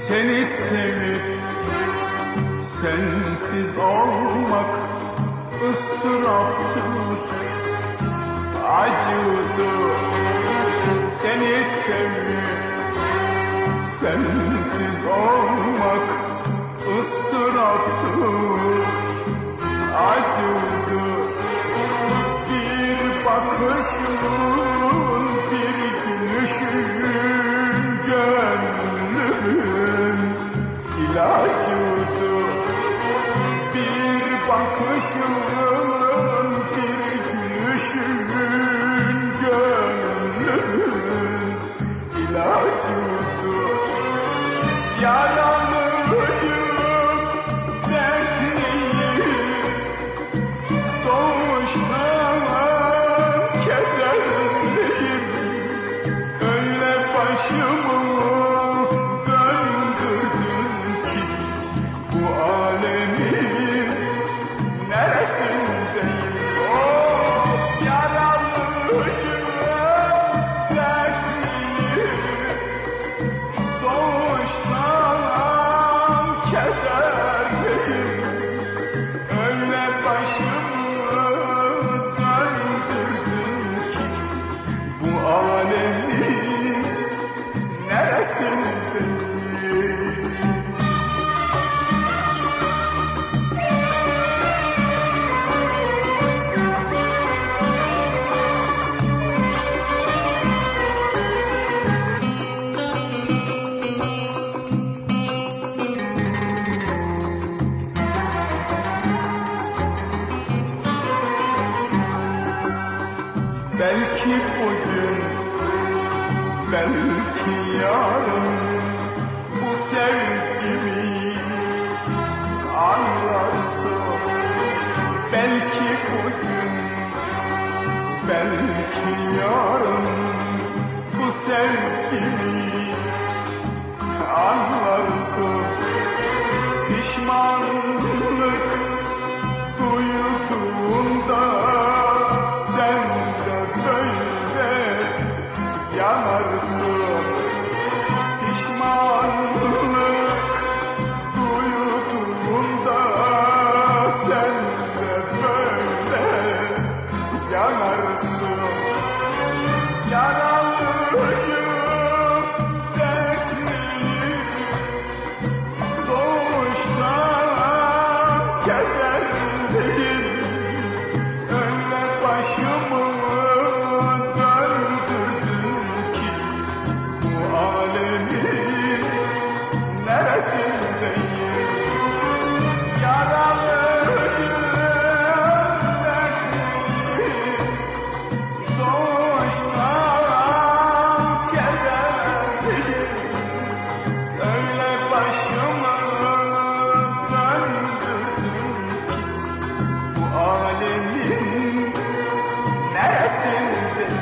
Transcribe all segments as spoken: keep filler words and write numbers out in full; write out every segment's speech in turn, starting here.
Seni sevip sensiz olmak ıstıraptır, acıdır. Seni sevip sensiz olmak ıstıraptır, acıdır. Bir bakışın, bir gülüşün gönlümün ilacıdır. Bir bakışın, bir gülüşün gönlümün ilacıdır. Yaralıyım, dertliyim, doğuştan kederliyim. Öyle başımı döndürdün ki bu alemin neresindeyim? Oh, yaralıyım, dertliyim, doğuştan kederliyim. Öyle başımı döndürdün ki bu alemin neresindeyim? Belki bugün, belki yarın bu sevgimi anlarsın. Belki bugün, belki yarın bu sevgimi anlarsın. Pişmanlık duyduğunda sen de böyle yanarsın. Pişmanlık duyduğunda sen de böyle yanarsın. Yaralıyım, dertliyim, doğuştan kederliyim. Öyle başımı döndürdün ki bu alemin neresindeyim? Yaralıyım, dertliyim, doğuştan kederliyim. Öyle başımı döndürdün ki bu alemin neresindeyim?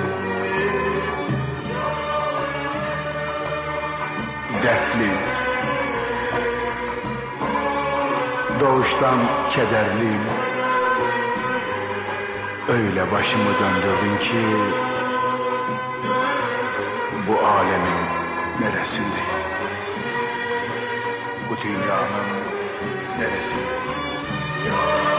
Dertliyim, doğuştan kederliyim. Öyle başımı döndürdün ki bu alemin neresindeyim? Bu dünyanın neresindeyim?